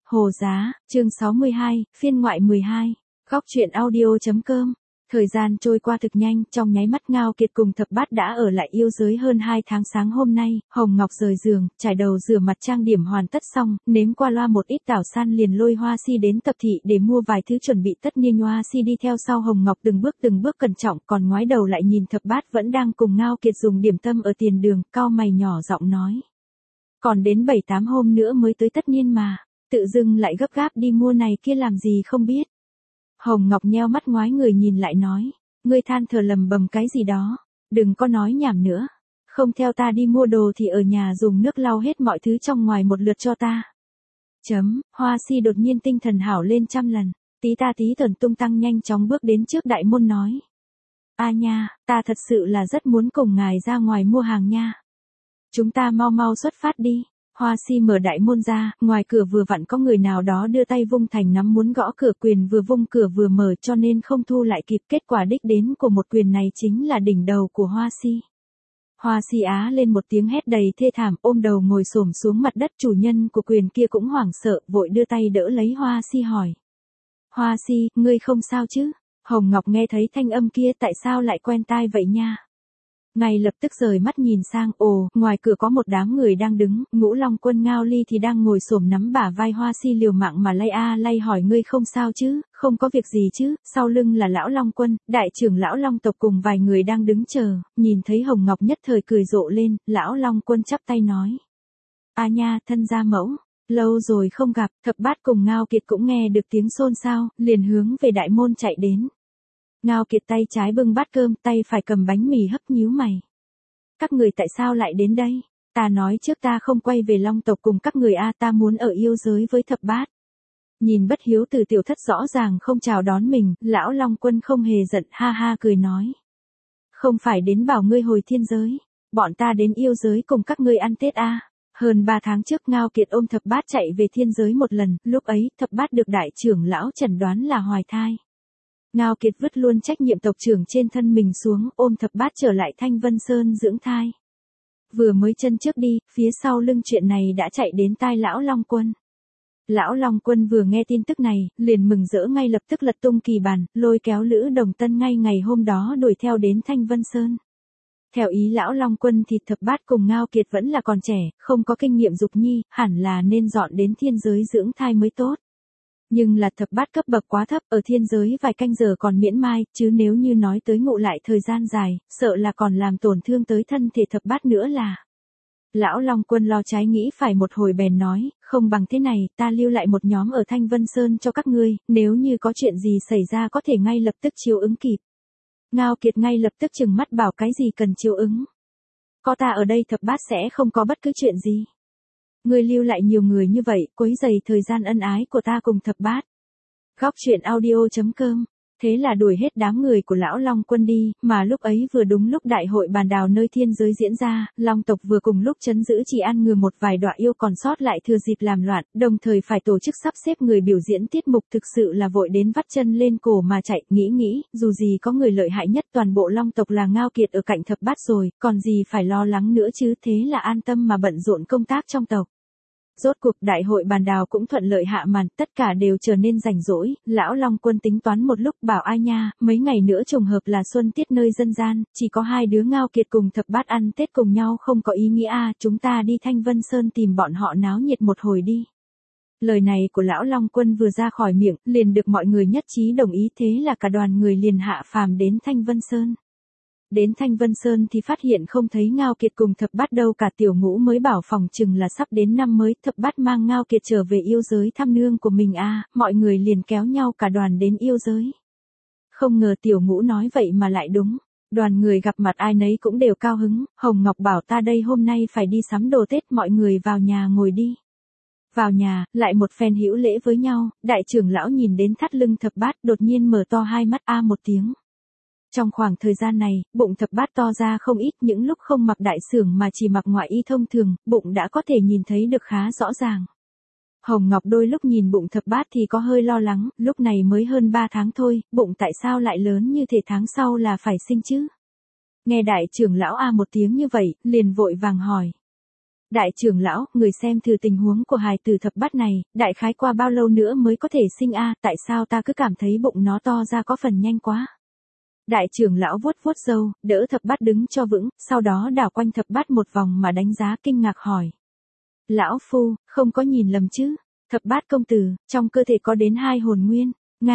Hồ Giá, chương 62, phiên ngoại 12. Góc truyện audio.com. Thời gian trôi qua thực nhanh, trong nháy mắt Ngao Kiệt cùng Thập Bát đã ở lại yêu giới hơn 2 tháng. Sáng hôm nay, Hồng Ngọc rời giường, trải đầu rửa mặt trang điểm hoàn tất xong, nếm qua loa một ít tảo san liền lôi Hoa Si đến tập thị để mua vài thứ chuẩn bị tất niên. Hoa Si đi theo sau Hồng Ngọc từng bước cẩn trọng, còn ngoái đầu lại nhìn Thập Bát vẫn đang cùng Ngao Kiệt dùng điểm tâm ở tiền đường, cau mày nhỏ giọng nói. Còn đến 7-8 hôm nữa mới tới tất niên mà, tự dưng lại gấp gáp đi mua này kia làm gì không biết. Hồng Ngọc nheo mắt ngoái người nhìn lại nói, ngươi than thở lầm bầm cái gì đó, đừng có nói nhảm nữa, không theo ta đi mua đồ thì ở nhà dùng nước lau hết mọi thứ trong ngoài một lượt cho ta. Hoa Si đột nhiên tinh thần hảo lên trăm lần, tí tần tung tăng nhanh chóng bước đến trước đại môn nói. A nha, ta thật sự là rất muốn cùng ngài ra ngoài mua hàng nha. Chúng ta mau xuất phát đi. Hoa Si mở đại môn ra, ngoài cửa vừa vặn có người nào đó đưa tay vung thành nắm muốn gõ cửa, quyền vừa vung cửa vừa mở cho nên không thu lại kịp. Kết quả đích đến của một quyền này chính là đỉnh đầu của Hoa Si. Hoa Si á lên một tiếng hét đầy thê thảm, ôm đầu ngồi xổm xuống mặt đất. Chủ nhân của quyền kia cũng hoảng sợ, vội đưa tay đỡ lấy Hoa Si hỏi. Hoa Si, ngươi không sao chứ? Hồng Ngọc nghe thấy thanh âm kia tại sao lại quen tai vậy nha? Ngay lập tức rời mắt nhìn sang, ngoài cửa có một đám người đang đứng, Ngũ Long Quân Ngao Ly thì đang ngồi xổm nắm bả vai Hoa Si liều mạng mà lay hỏi ngươi không sao chứ, không có việc gì chứ. Sau lưng là Lão Long Quân, đại trưởng Lão Long tộc cùng vài người đang đứng chờ, nhìn thấy Hồng Ngọc nhất thời cười rộ lên, Lão Long Quân chắp tay nói. A nha, thân gia mẫu, lâu rồi không gặp. Thập Bát cùng Ngao Kiệt cũng nghe được tiếng xôn xao, liền hướng về đại môn chạy đến. Ngao Kiệt tay trái bưng bát cơm, tay phải cầm bánh mì hấp, nhíu mày. Các người tại sao lại đến đây? Ta nói trước ta không quay về Long tộc cùng các người ta muốn ở yêu giới với Thập Bát. Nhìn bất hiếu từ tiểu thất rõ ràng không chào đón mình, Lão Long Quân không hề giận, ha cười nói. Không phải đến bảo ngươi hồi thiên giới, bọn ta đến yêu giới cùng các ngươi ăn Tết Hơn 3 tháng trước Ngao Kiệt ôm Thập Bát chạy về thiên giới một lần, lúc ấy Thập Bát được đại trưởng lão chẩn đoán là hoài thai. Ngao Kiệt vứt luôn trách nhiệm tộc trưởng trên thân mình xuống, ôm Thập Bát trở lại Thanh Vân Sơn dưỡng thai. Vừa mới chân trước đi, phía sau lưng chuyện này đã chạy đến tai Lão Long Quân. Lão Long Quân vừa nghe tin tức này, liền mừng rỡ ngay lập tức lật tung kỳ bàn, lôi kéo Lữ Đồng Tân ngay ngày hôm đó đuổi theo đến Thanh Vân Sơn. Theo ý Lão Long Quân thì Thập Bát cùng Ngao Kiệt vẫn là còn trẻ, không có kinh nghiệm dục nhi, hẳn là nên dọn đến thiên giới dưỡng thai mới tốt. Nhưng là Thập Bát cấp bậc quá thấp, ở thiên giới vài canh giờ còn miễn mai, chứ nếu như nói tới ngụ lại thời gian dài, sợ là còn làm tổn thương tới thân thể Thập Bát nữa là. Lão Long Quân lo trái nghĩ phải một hồi bèn nói, không bằng thế này, ta lưu lại một nhóm ở Thanh Vân Sơn cho các ngươi, nếu như có chuyện gì xảy ra có thể ngay lập tức chiếu ứng kịp. Ngao Kiệt ngay lập tức trừng mắt bảo cái gì cần chiếu ứng. Có ta ở đây Thập Bát sẽ không có bất cứ chuyện gì. Ngươi lưu lại nhiều người như vậy, quấy rầy thời gian ân ái của ta cùng Thập Bát. Góc truyện audio.com. Thế là đuổi hết đám người của Lão Long Quân đi, mà lúc ấy vừa đúng lúc đại hội bàn đào nơi thiên giới diễn ra, Long tộc vừa cùng lúc trấn giữ chỉ ăn ngừa một vài đọa yêu còn sót lại thừa dịp làm loạn, đồng thời phải tổ chức sắp xếp người biểu diễn tiết mục, thực sự là vội đến vắt chân lên cổ mà chạy. Nghĩ, dù gì có người lợi hại nhất toàn bộ Long tộc là Ngao Kiệt ở cạnh Thập Bát rồi, còn gì phải lo lắng nữa chứ. Thế là an tâm mà bận rộn công tác trong tộc. Rốt cuộc đại hội bàn đào cũng thuận lợi hạ màn, tất cả đều trở nên rảnh rỗi. Lão Long Quân tính toán một lúc bảo ai nha, mấy ngày nữa trùng hợp là xuân tiết nơi dân gian, chỉ có hai đứa Ngao Kiệt cùng Thập Bát ăn Tết cùng nhau không có ý nghĩa chúng ta đi Thanh Vân Sơn tìm bọn họ náo nhiệt một hồi đi. Lời này của Lão Long Quân vừa ra khỏi miệng, liền được mọi người nhất trí đồng ý, thế là cả đoàn người liền hạ phàm đến Thanh Vân Sơn. Đến Thanh Vân Sơn thì phát hiện không thấy Ngao Kiệt cùng Thập Bát đâu cả. Tiểu Ngũ mới bảo phòng chừng là sắp đến năm mới, Thập Bát mang Ngao Kiệt trở về yêu giới thăm nương của mình mọi người liền kéo nhau cả đoàn đến yêu giới. Không ngờ Tiểu Ngũ nói vậy mà lại đúng, đoàn người gặp mặt ai nấy cũng đều cao hứng. Hồng Ngọc bảo ta đây hôm nay phải đi sắm đồ Tết, mọi người vào nhà ngồi đi. Vào nhà, lại một phen hữu lễ với nhau, đại trưởng lão nhìn đến thắt lưng Thập Bát đột nhiên mở to hai mắt một tiếng. Trong khoảng thời gian này, bụng Thập Bát to ra không ít, những lúc không mặc đại xưởng mà chỉ mặc ngoại y thông thường, bụng đã có thể nhìn thấy được khá rõ ràng. Hồng Ngọc đôi lúc nhìn bụng Thập Bát thì có hơi lo lắng, lúc này mới hơn 3 tháng thôi, bụng tại sao lại lớn như thế, tháng sau là phải sinh chứ? Nghe đại trưởng lão một tiếng như vậy, liền vội vàng hỏi. Đại trưởng lão, người xem thử tình huống của hài tử thập bát này, đại khái qua bao lâu nữa mới có thể sinh a, tại sao ta cứ cảm thấy bụng nó to ra có phần nhanh quá. Đại trưởng lão vuốt vuốt râu, đỡ thập bát đứng cho vững, sau đó đảo quanh thập bát một vòng mà đánh giá kinh ngạc hỏi. Lão phu, không có nhìn lầm chứ, thập bát công tử, trong cơ thể có đến 2 hồn nguyên,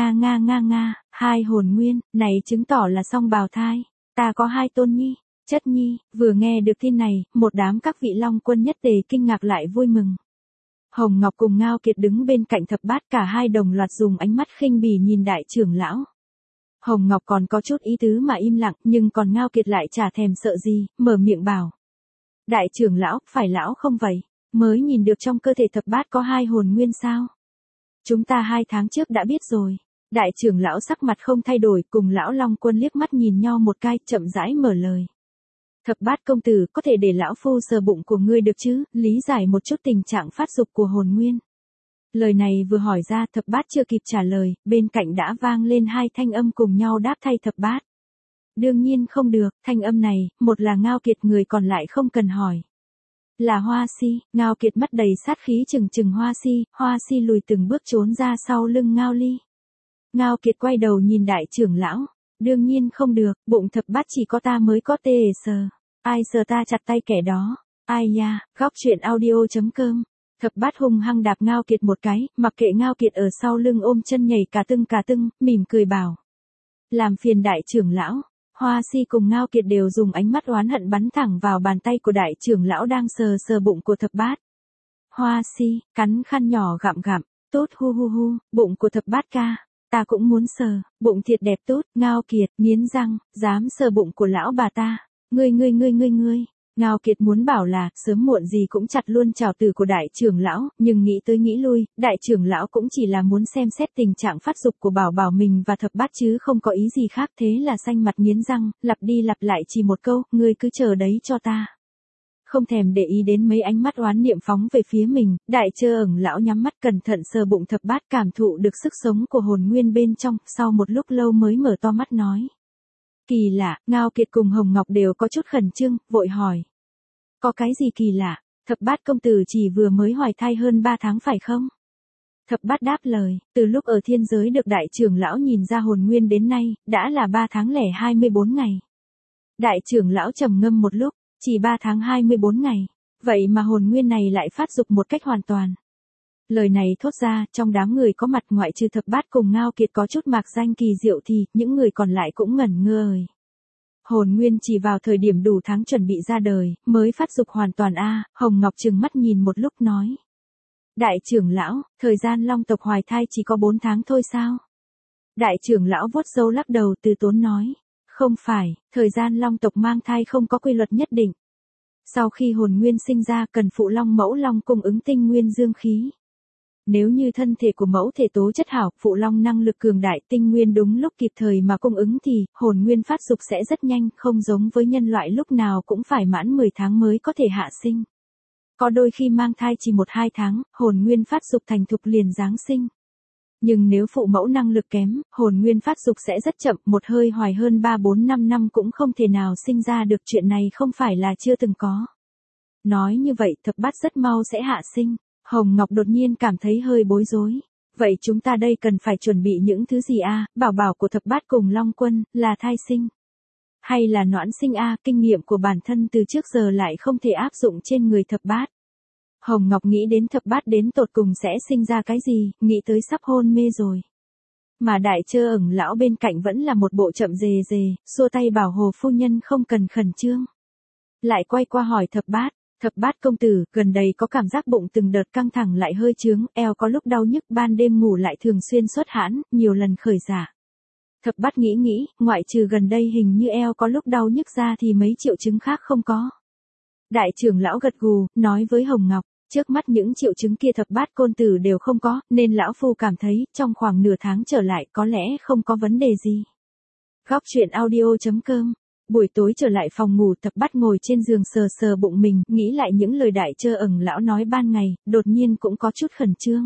nga, 2 hồn nguyên, này chứng tỏ là song bào thai, ta có 2 tôn nhi. Chất nhi, vừa nghe được tin này, một đám các vị long quân nhất tề kinh ngạc lại vui mừng. Hồng Ngọc cùng Ngao Kiệt đứng bên cạnh thập bát, cả hai đồng loạt dùng ánh mắt khinh bỉ nhìn đại trưởng lão. Hồng Ngọc còn có chút ý tứ mà im lặng, nhưng còn Ngao Kiệt lại chả thèm sợ gì, mở miệng bảo. Đại trưởng lão, phải lão không vậy, mới nhìn được trong cơ thể thập bát có 2 hồn nguyên sao? Chúng ta 2 tháng trước đã biết rồi. Đại trưởng lão sắc mặt không thay đổi, cùng lão long quân liếc mắt nhìn nhau một cái, chậm rãi mở lời. Thập bát công tử, có thể để lão phu sờ bụng của ngươi được chứ, lý giải một chút tình trạng phát dục của hồn nguyên. Lời này vừa hỏi ra, thập bát chưa kịp trả lời, bên cạnh đã vang lên 2 thanh âm cùng nhau đáp thay thập bát. Đương nhiên không được, thanh âm này, một là Ngao Kiệt, người còn lại không cần hỏi. Là Hoa Si. Ngao Kiệt mắt đầy sát khí trừng Hoa Si lùi từng bước trốn ra sau lưng Ngao Ly. Ngao Kiệt quay đầu nhìn đại trưởng lão. Đương nhiên không được, bụng thập bát chỉ có ta mới có tê sờ. Ai sờ ta chặt tay kẻ đó. Ai nha, góc truyện audio.com. Thập bát hung hăng đạp Ngao Kiệt một cái, mặc kệ Ngao Kiệt ở sau lưng ôm chân nhảy cả tưng, mỉm cười bảo. Làm phiền đại trưởng lão. Hoa Si cùng Ngao Kiệt đều dùng ánh mắt oán hận bắn thẳng vào bàn tay của đại trưởng lão đang sờ bụng của thập bát. Hoa Si, cắn khăn nhỏ gặm, tốt hu, bụng của thập bát ca. Ta cũng muốn sờ, bụng thiệt đẹp tốt. Ngao Kiệt, nghiến răng, dám sờ bụng của lão bà ta. Ngươi. Ngao Kiệt muốn bảo là, sớm muộn gì cũng chặt luôn trào tử của đại trưởng lão, nhưng nghĩ tới nghĩ lui, đại trưởng lão cũng chỉ là muốn xem xét tình trạng phát dục của bảo mình và thập bát chứ không có ý gì khác, thế là xanh mặt nghiến răng, lặp đi lặp lại chỉ một câu, ngươi cứ chờ đấy cho ta. Không thèm để ý đến mấy ánh mắt oán niệm phóng về phía mình, đại chơ ẩn lão nhắm mắt cẩn thận sờ bụng thập bát, cảm thụ được sức sống của hồn nguyên bên trong, sau một lúc lâu mới mở to mắt nói. Kỳ lạ, Ngao Kiệt cùng Hồng Ngọc đều có chút khẩn trương, vội hỏi. Có cái gì kỳ lạ, thập bát công tử chỉ vừa mới hoài thai hơn 3 tháng phải không? Thập bát đáp lời, từ lúc ở thiên giới được đại trưởng lão nhìn ra hồn nguyên đến nay, đã là 3 tháng lẻ 24 ngày. Đại trưởng lão trầm ngâm một lúc, chỉ 3 tháng 24 ngày, vậy mà hồn nguyên này lại phát dục một cách hoàn toàn. Lời này thốt ra, trong đám người có mặt ngoại trừ thập bát cùng Ngao Kiệt có chút mạc danh kỳ diệu thì, những người còn lại cũng ngẩn ngơ. Hồn nguyên chỉ vào thời điểm đủ tháng chuẩn bị ra đời, mới phát dục hoàn toàn a. Hồng Ngọc trừng mắt nhìn một lúc nói. Đại trưởng lão, thời gian long tộc hoài thai chỉ có 4 tháng thôi sao? Đại trưởng lão vuốt râu lắc đầu từ tốn nói. Không phải, thời gian long tộc mang thai không có quy luật nhất định. Sau khi hồn nguyên sinh ra cần phụ long mẫu long cung ứng tinh nguyên dương khí. Nếu như thân thể của mẫu thể tố chất hảo, phụ long năng lực cường đại, tinh nguyên đúng lúc kịp thời mà cung ứng thì, hồn nguyên phát dục sẽ rất nhanh, không giống với nhân loại lúc nào cũng phải mãn 10 tháng mới có thể hạ sinh. Có đôi khi mang thai chỉ 1-2 tháng, hồn nguyên phát dục thành thục liền giáng sinh. Nhưng nếu phụ mẫu năng lực kém, hồn nguyên phát dục sẽ rất chậm, một hơi hoài hơn 3-4-5 năm cũng không thể nào sinh ra được, chuyện này không phải là chưa từng có. Nói như vậy thập bát rất mau sẽ hạ sinh. Hồng Ngọc đột nhiên cảm thấy hơi bối rối. Vậy chúng ta đây cần phải chuẩn bị những thứ gì a? Bảo của thập bát cùng Long Quân, là thai sinh? Hay là noãn sinh a? Kinh nghiệm của bản thân từ trước giờ lại không thể áp dụng trên người thập bát. Hồng Ngọc nghĩ đến thập bát đến tột cùng sẽ sinh ra cái gì, nghĩ tới sắp hôn mê rồi. Mà đại chơ ẩn lão bên cạnh vẫn là một bộ chậm rề, xua tay bảo Hồ phu nhân không cần khẩn trương. Lại quay qua hỏi thập bát. Thập bát công tử, gần đây có cảm giác bụng từng đợt căng thẳng lại hơi chướng, eo có lúc đau nhức, ban đêm ngủ lại thường xuyên xuất hãn, nhiều lần khởi dạ. Thập bát nghĩ, ngoại trừ gần đây hình như eo có lúc đau nhức ra thì mấy triệu chứng khác không có. Đại trưởng lão gật gù, nói với Hồng Ngọc, trước mắt những triệu chứng kia thập bát côn tử đều không có, nên lão phu cảm thấy, trong khoảng nửa tháng trở lại có lẽ không có vấn đề gì. Góc truyện audio.com. Buổi tối trở lại phòng ngủ, thập bát ngồi trên giường sờ bụng mình, nghĩ lại những lời đại chơ ẩn lão nói ban ngày, đột nhiên cũng có chút khẩn trương.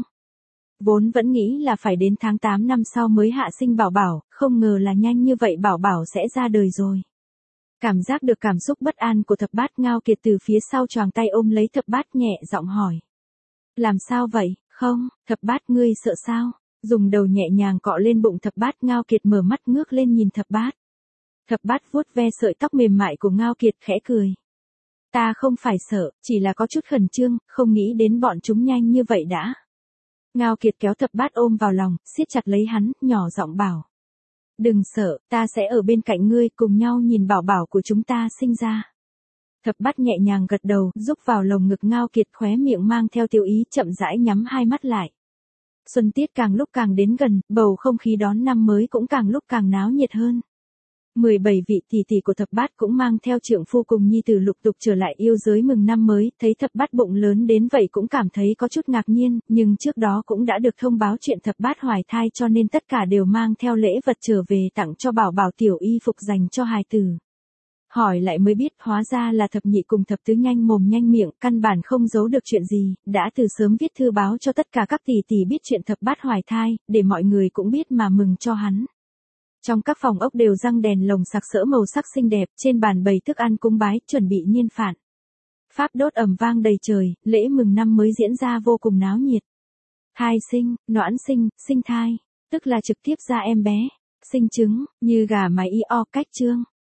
Vốn vẫn nghĩ là phải đến tháng 8 năm sau mới hạ sinh bảo, không ngờ là nhanh như vậy bảo sẽ ra đời rồi. Cảm giác được cảm xúc bất an của thập bát, Ngao Kiệt từ phía sau choàng tay ôm lấy thập bát nhẹ giọng hỏi. Làm sao vậy, không, thập bát ngươi sợ sao? Dùng đầu nhẹ nhàng cọ lên bụng thập bát, Ngao Kiệt mở mắt ngước lên nhìn thập bát. Thập bát vuốt ve sợi tóc mềm mại của Ngao Kiệt khẽ cười. Ta không phải sợ, chỉ là có chút khẩn trương, không nghĩ đến bọn chúng nhanh như vậy đã. Ngao Kiệt kéo thập bát ôm vào lòng, siết chặt lấy hắn, nhỏ giọng bảo. Đừng sợ, ta sẽ ở bên cạnh ngươi, cùng nhau nhìn bảo bảo của chúng ta sinh ra. Thập bát nhẹ nhàng gật đầu, rúc vào lồng ngực Ngao Kiệt, khóe miệng mang theo tiêu ý, chậm rãi nhắm hai mắt lại. Xuân tiết càng lúc càng đến gần, bầu không khí đón năm mới cũng càng lúc càng náo nhiệt hơn. 17 vị tỷ tỷ của thập bát cũng mang theo trượng phu cùng nhi tử lục tục trở lại yêu giới mừng năm mới, thấy thập bát bụng lớn đến vậy cũng cảm thấy có chút ngạc nhiên, nhưng trước đó cũng đã được thông báo chuyện thập bát hoài thai cho nên tất cả đều mang theo lễ vật trở về tặng cho bảo bảo, tiểu y phục dành cho hài tử. Hỏi lại mới biết hóa ra là thập nhị cùng thập tứ nhanh mồm nhanh miệng, căn bản không giấu được chuyện gì, đã từ sớm viết thư báo cho tất cả các tỷ tỷ biết chuyện thập bát hoài thai, để mọi người cũng biết mà mừng cho hắn. Trong các phòng ốc đều răng đèn lồng sặc sỡ màu sắc xinh đẹp, trên bàn bày thức ăn cúng bái, chuẩn bị niên phạn. Pháp đốt ầm vang đầy trời, lễ mừng năm mới diễn ra vô cùng náo nhiệt. Thai sinh, noãn sinh, sinh thai, tức là trực tiếp ra em bé, sinh trứng, như gà mái y o cách trương.